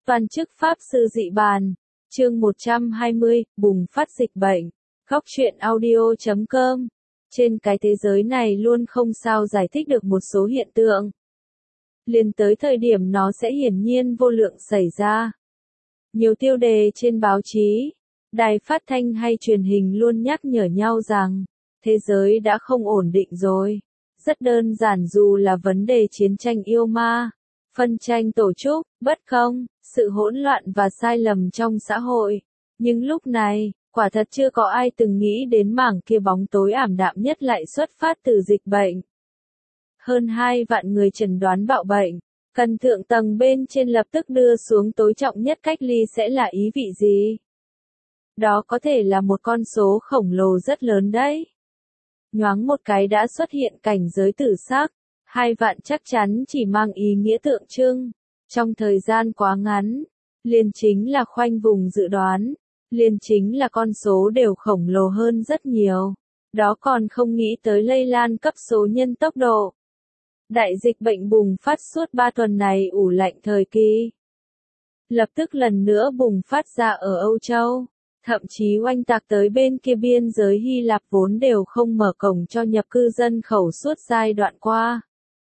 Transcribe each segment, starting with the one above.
Toàn chức Pháp Sư Dị Bàn, chương 120, bùng phát dịch bệnh. Góc truyện audio.com. Trên cái thế giới này luôn không sao giải thích được một số hiện tượng. Liền tới thời điểm nó sẽ hiển nhiên vô lượng xảy ra. Nhiều tiêu đề trên báo chí, đài phát thanh hay truyền hình luôn nhắc nhở nhau rằng, thế giới đã không ổn định rồi. Rất đơn giản, dù là vấn đề chiến tranh yêu ma, phân tranh tổ chức, bất công, sự hỗn loạn và sai lầm trong xã hội. Nhưng lúc này, quả thật chưa có ai từng nghĩ đến mảng kia bóng tối ảm đạm nhất lại xuất phát từ dịch bệnh. Hơn 2 vạn người chẩn đoán bạo bệnh, cần thượng tầng bên trên lập tức đưa xuống tối trọng nhất cách ly sẽ là ý vị gì? Đó có thể là một con số khổng lồ rất lớn đấy. Nhoáng một cái đã xuất hiện cảnh giới tử sắc, 2 vạn chắc chắn chỉ mang ý nghĩa tượng trưng. Trong thời gian quá ngắn, liền chính là khoanh vùng dự đoán, liền chính là con số đều khổng lồ hơn rất nhiều. Đó còn không nghĩ tới lây lan cấp số nhân tốc độ. Đại dịch bệnh bùng phát suốt 3 tuần này ủ lạnh thời kỳ. Lập tức lần nữa bùng phát ra ở Âu Châu. Thậm chí oanh tạc tới bên kia biên giới Hy Lạp vốn đều không mở cổng cho nhập cư dân khẩu suốt giai đoạn qua.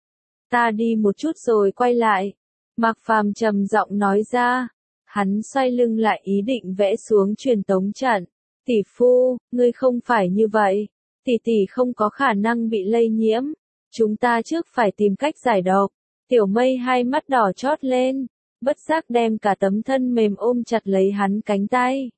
Ta đi một chút rồi quay lại. Mạc Phàm trầm giọng nói ra. Hắn xoay lưng lại ý định vẽ xuống truyền tống trận. Tỷ phu, ngươi không phải như vậy. Tỷ tỷ không có khả năng bị lây nhiễm. Chúng ta trước phải tìm cách giải độc. Tiểu Mây hai mắt đỏ chót lên. Bất giác đem cả tấm thân mềm ôm chặt lấy hắn cánh tay.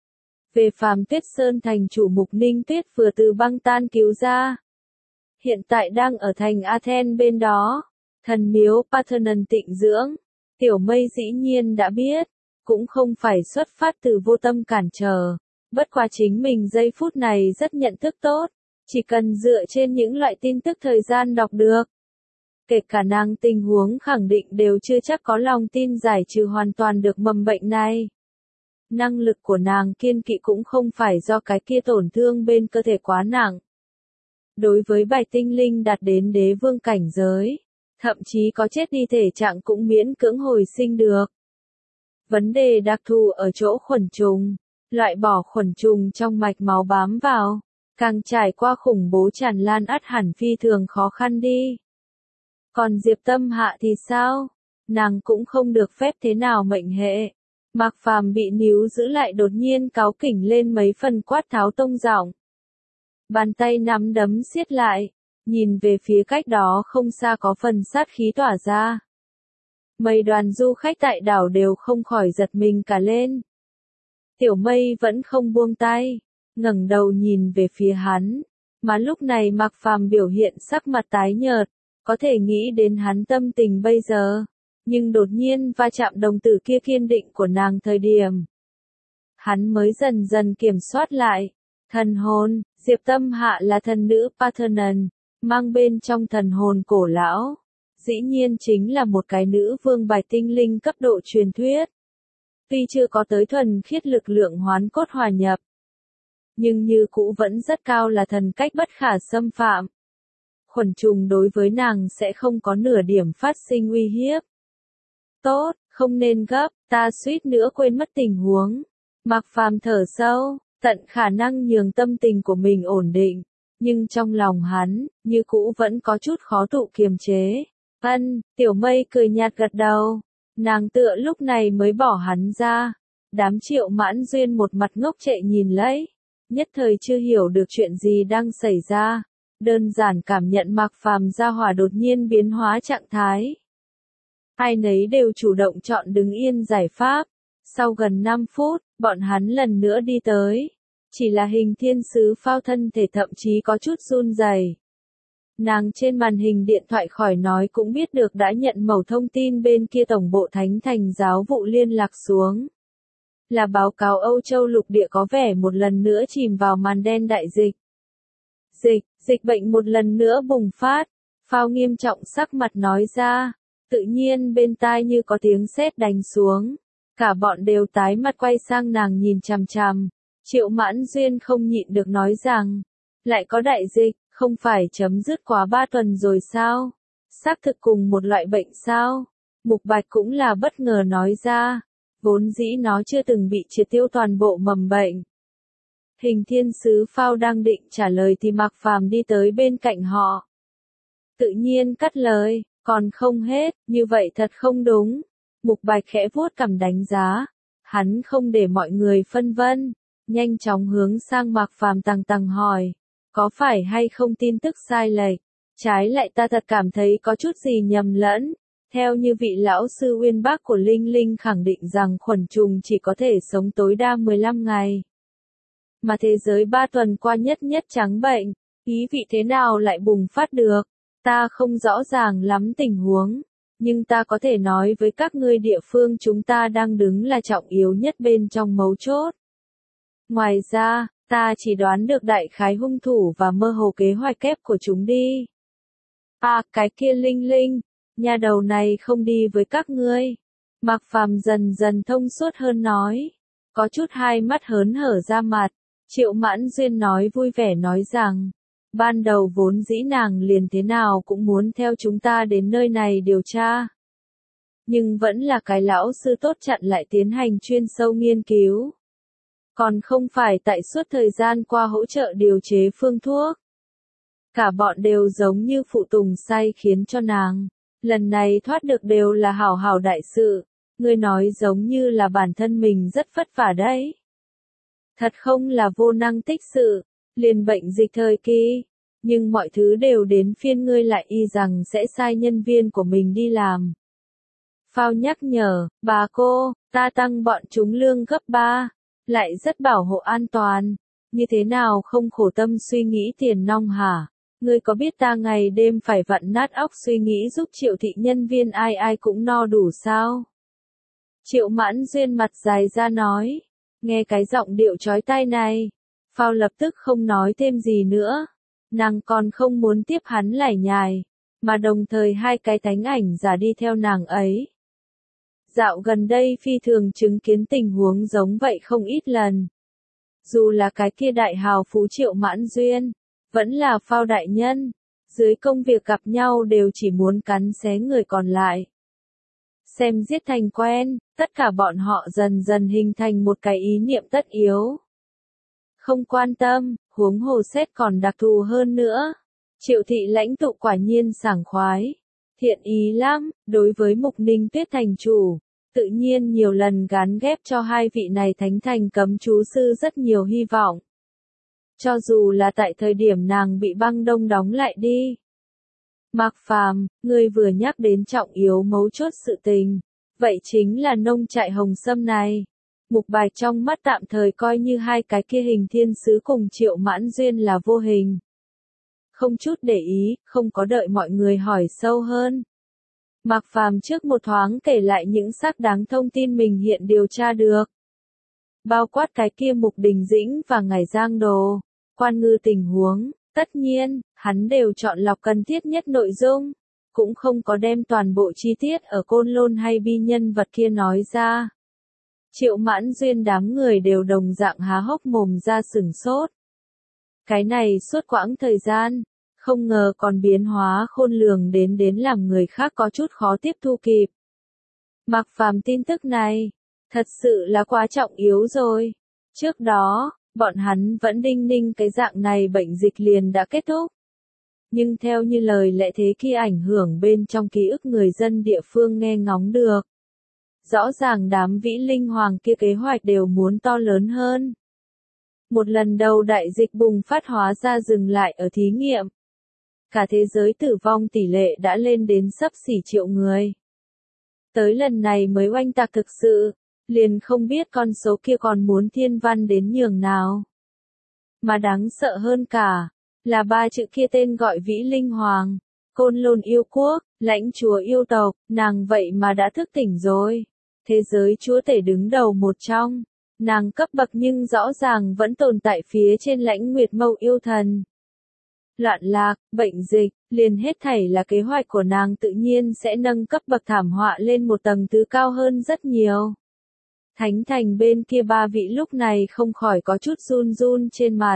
Về Phàm Tuyết Sơn thành chủ Mục Ninh Tuyết vừa từ băng tan cứu ra. Hiện tại đang ở thành Athens bên đó. Thần miếu Parthenon tịnh dưỡng. Tiểu Mây dĩ nhiên đã biết. Cũng không phải xuất phát từ vô tâm cản trở. Bất quá chính mình giây phút này rất nhận thức tốt. Chỉ cần dựa trên những loại tin tức thời gian đọc được. Kể cả nàng tình huống khẳng định đều chưa chắc có lòng tin giải trừ hoàn toàn được mầm bệnh này. Năng lực của nàng kiên kỵ cũng không phải do cái kia tổn thương bên cơ thể quá nặng. Đối với bài tinh linh đạt đến đế vương cảnh giới, thậm chí có chết đi thể trạng cũng miễn cưỡng hồi sinh được. Vấn đề đặc thù ở chỗ khuẩn trùng, loại bỏ khuẩn trùng trong mạch máu bám vào, càng trải qua khủng bố tràn lan ắt hẳn phi thường khó khăn đi. Còn Diệp Tâm Hạ thì sao? Nàng cũng không được phép thế nào mệnh hệ. Mạc Phàm bị níu giữ lại đột nhiên cáu kỉnh lên mấy phần quát tháo tông giọng. Bàn tay nắm đấm siết lại, nhìn về phía cách đó không xa có phần sát khí tỏa ra. Mấy đoàn du khách tại đảo đều không khỏi giật mình cả lên. Tiểu Mây vẫn không buông tay, ngẩng đầu nhìn về phía hắn, mà lúc này Mạc Phàm biểu hiện sắc mặt tái nhợt, có thể nghĩ đến hắn tâm tình bây giờ. Nhưng đột nhiên va chạm đồng tử kia kiên định của nàng thời điểm. Hắn mới dần dần kiểm soát lại. Thần hồn, Diệp Tâm Hạ là thần nữ Parthenon, mang bên trong thần hồn cổ lão. Dĩ nhiên chính là một cái nữ vương bài tinh linh cấp độ truyền thuyết. Tuy chưa có tới thuần khiết lực lượng hoán cốt hòa nhập. Nhưng như cũ vẫn rất cao là thần cách bất khả xâm phạm. Khuẩn trùng đối với nàng sẽ không có nửa điểm phát sinh uy hiếp. Tốt, không nên gấp, ta suýt nữa quên mất tình huống. Mạc Phàm thở sâu, tận khả năng nhường tâm tình của mình ổn định, nhưng trong lòng hắn, như cũ vẫn có chút khó tụ kiềm chế. Tiểu Mây cười nhạt gật đầu, nàng tựa lúc này mới bỏ hắn ra. Đám Triệu Mãn Duyên một mặt ngốc trệ nhìn lấy, nhất thời chưa hiểu được chuyện gì đang xảy ra, đơn giản cảm nhận Mạc Phàm gia hỏa đột nhiên biến hóa trạng thái. Ai nấy đều chủ động chọn đứng yên giải pháp. Sau gần 5 phút, bọn hắn lần nữa đi tới. Chỉ là Hình Thiên Sứ phao thân thể thậm chí có chút run rẩy. Nàng trên màn hình điện thoại khỏi nói cũng biết được đã nhận mẩu thông tin bên kia tổng bộ Thánh Thành giáo vụ liên lạc xuống. Là báo cáo Âu Châu lục địa có vẻ một lần nữa chìm vào màn đen đại dịch. Dịch bệnh một lần nữa bùng phát. Phao nghiêm trọng sắc mặt nói ra. Tự nhiên bên tai như có tiếng sét đánh xuống. Cả bọn đều tái mặt quay sang nàng nhìn chằm chằm. Triệu Mãn Duyên không nhịn được nói rằng. Lại có đại dịch, không phải chấm dứt quá 3 tuần rồi sao? Xác thực cùng một loại bệnh sao? Mục Bạch cũng là bất ngờ nói ra. Vốn dĩ nó chưa từng bị triệt tiêu toàn bộ mầm bệnh. Hình thiên sứ Phao đang định trả lời thì Mạc Phàm đi tới bên cạnh họ. Tự nhiên cắt lời, còn không hết, như vậy thật không đúng. Mục Bạch khẽ vuốt cằm đánh giá. Hắn không để mọi người phân vân, nhanh chóng hướng sang Mạc Phàm tằng tằng hỏi. Có phải hay không tin tức sai lệch? Trái lại ta thật cảm thấy có chút gì nhầm lẫn. Theo như vị lão sư uyên bác của Linh Linh khẳng định rằng khuẩn trùng chỉ có thể sống tối đa 15 ngày. Mà thế giới 3 tuần qua nhất nhất trắng bệnh, ý vị thế nào lại bùng phát được? Ta không rõ ràng lắm tình huống, nhưng ta có thể nói với các ngươi địa phương chúng ta đang đứng là trọng yếu nhất bên trong mấu chốt. Ngoài ra, ta chỉ đoán được đại khái hung thủ và mơ hồ kế hoạch kép của chúng đi. À, cái kia Linh Linh, nhà đầu này không đi với các ngươi. Mạc Phàm dần dần thông suốt hơn nói, có chút hai mắt hớn hở ra mặt. Triệu Mãn Duyên nói vui vẻ nói rằng, ban đầu vốn dĩ nàng liền thế nào cũng muốn theo chúng ta đến nơi này điều tra. Nhưng vẫn là cái lão sư tốt chặn lại tiến hành chuyên sâu nghiên cứu. Còn không phải tại suốt thời gian qua hỗ trợ điều chế phương thuốc. Cả bọn đều giống như phụ tùng say khiến cho nàng. Lần này thoát được đều là hảo hảo đại sự. Ngươi nói giống như là bản thân mình rất vất vả đấy. Thật không là vô năng tích sự, liền bệnh dịch thời kỳ. Nhưng mọi thứ đều đến phiên ngươi lại y rằng sẽ sai nhân viên của mình đi làm. Phao nhắc nhở, bà cô, ta tăng bọn chúng lương gấp 3, lại rất bảo hộ an toàn. Như thế nào không khổ tâm suy nghĩ tiền nong hả? Ngươi có biết ta ngày đêm phải vặn nát óc suy nghĩ giúp Triệu thị nhân viên ai ai cũng no đủ sao? Triệu Mãn Duyên mặt dài ra nói. Nghe cái giọng điệu chói tai này, Phao lập tức không nói thêm gì nữa. Nàng còn không muốn tiếp hắn lải nhải, mà đồng thời hai cái thánh ảnh giả đi theo nàng ấy. Dạo gần đây phi thường chứng kiến tình huống giống vậy không ít lần. Dù là cái kia đại hào phú Triệu Mãn Duyên, vẫn là Phao đại nhân, dưới công việc gặp nhau đều chỉ muốn cắn xé người còn lại. Xem giết thành quen, tất cả bọn họ dần dần hình thành một cái ý niệm tất yếu. Không quan tâm, huống hồ xét còn đặc thù hơn nữa. Triệu thị lãnh tụ quả nhiên sảng khoái, thiện ý lắm, đối với Mục Ninh Tuyết thành chủ, tự nhiên nhiều lần gán ghép cho hai vị này thánh thành cấm chú sư rất nhiều hy vọng. Cho dù là tại thời điểm nàng bị băng đông đóng lại đi. Mạc Phàm, ngươi vừa nhắc đến trọng yếu mấu chốt sự tình, vậy chính là nông trại Hồng Sâm này. Mục Bạch trong mắt tạm thời coi như hai cái kia hình thiên sứ cùng Triệu Mãn Duyên là vô hình. Không chút để ý, không có đợi mọi người hỏi sâu hơn. Mạc Phàm trước một thoáng kể lại những xác đáng thông tin mình hiện điều tra được. Bao quát cái kia Mục Đình Dĩnh và Ngải Giang Đồ, Quan Ngư tình huống. Tất nhiên, hắn đều chọn lọc cần thiết nhất nội dung, cũng không có đem toàn bộ chi tiết ở Côn Lôn hay bi nhân vật kia nói ra. Triệu Mãn Duyên đám người đều đồng dạng há hốc mồm ra sửng sốt. Cái này suốt quãng thời gian, không ngờ còn biến hóa khôn lường đến làm người khác có chút khó tiếp thu kịp. Mạc Phàm tin tức này, thật sự là quá trọng yếu rồi. Trước đó, bọn hắn vẫn đinh ninh cái dạng này bệnh dịch liền đã kết thúc. Nhưng theo như lời lẽ thế kia ảnh hưởng bên trong ký ức người dân địa phương nghe ngóng được. Rõ ràng đám vĩ linh hoàng kia kế hoạch đều muốn to lớn hơn. Một lần đầu đại dịch bùng phát hóa ra dừng lại ở thí nghiệm. Cả thế giới tử vong tỷ lệ đã lên đến xấp xỉ triệu người. Tới lần này mới oanh tạc thực sự, liền không biết con số kia còn muốn thiên văn đến nhường nào. Mà đáng sợ hơn cả, là ba chữ kia tên gọi Vĩ Linh Hoàng, Côn Lôn yêu quốc, lãnh chúa yêu tộc, nàng vậy mà đã thức tỉnh rồi. Thế giới chúa tể đứng đầu một trong, nàng cấp bậc nhưng rõ ràng vẫn tồn tại phía trên lãnh nguyệt mâu yêu thần. Loạn lạc, bệnh dịch, liền hết thảy là kế hoạch của nàng tự nhiên sẽ nâng cấp bậc thảm họa lên một tầng thứ cao hơn rất nhiều. Thánh thành bên kia ba vị lúc này không khỏi có chút run run trên mặt.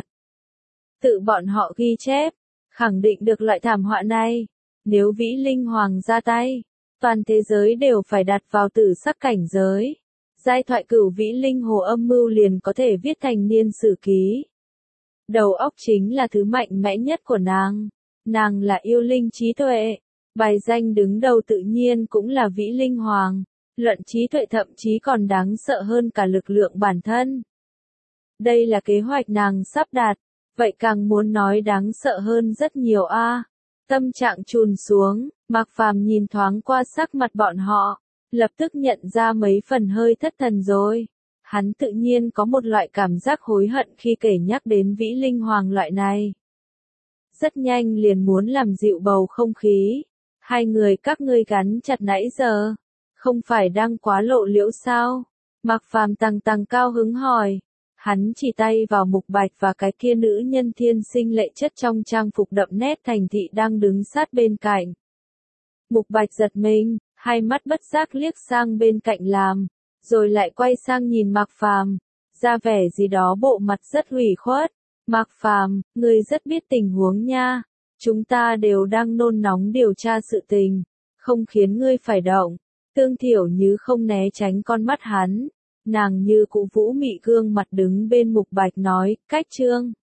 Tự bọn họ ghi chép, khẳng định được loại thảm họa này. Nếu Vĩ Linh Hoàng ra tay, toàn thế giới đều phải đặt vào tử sắc cảnh giới. Giai thoại cửu vĩ linh hồ âm mưu liền có thể viết thành niên sử ký. Đầu óc chính là thứ mạnh mẽ nhất của nàng. Nàng là yêu linh trí tuệ. Bài danh đứng đầu tự nhiên cũng là vĩ linh hoàng. Luận trí tuệ thậm chí còn đáng sợ hơn cả lực lượng bản thân. Đây là kế hoạch nàng sắp đạt. Vậy càng muốn nói đáng sợ hơn rất nhiều a. Tâm trạng trùn xuống, Mạc Phàm nhìn thoáng qua sắc mặt bọn họ, lập tức nhận ra mấy phần hơi thất thần rồi. Hắn tự nhiên có một loại cảm giác hối hận khi kể nhắc đến vĩ linh hoàng loại này. Rất nhanh liền muốn làm dịu bầu không khí. Hai người các ngươi gắn chặt nãy giờ, không phải đang quá lộ liễu sao? Mạc Phàm tăng cao hứng hỏi. Hắn chỉ tay vào Mục Bạch và cái kia nữ nhân thiên sinh lệ chất trong trang phục đậm nét thành thị đang đứng sát bên cạnh. Mục Bạch giật mình, hai mắt bất giác liếc sang bên cạnh làm, rồi lại quay sang nhìn Mạc Phàm, ra vẻ gì đó bộ mặt rất ủy khuất. Mạc Phàm, ngươi rất biết tình huống nha, chúng ta đều đang nôn nóng điều tra sự tình, không khiến ngươi phải động. Tương Thiểu Như không né tránh con mắt hắn. Nàng như cụ vũ mị gương mặt đứng bên Mục Bạch nói, cách trương.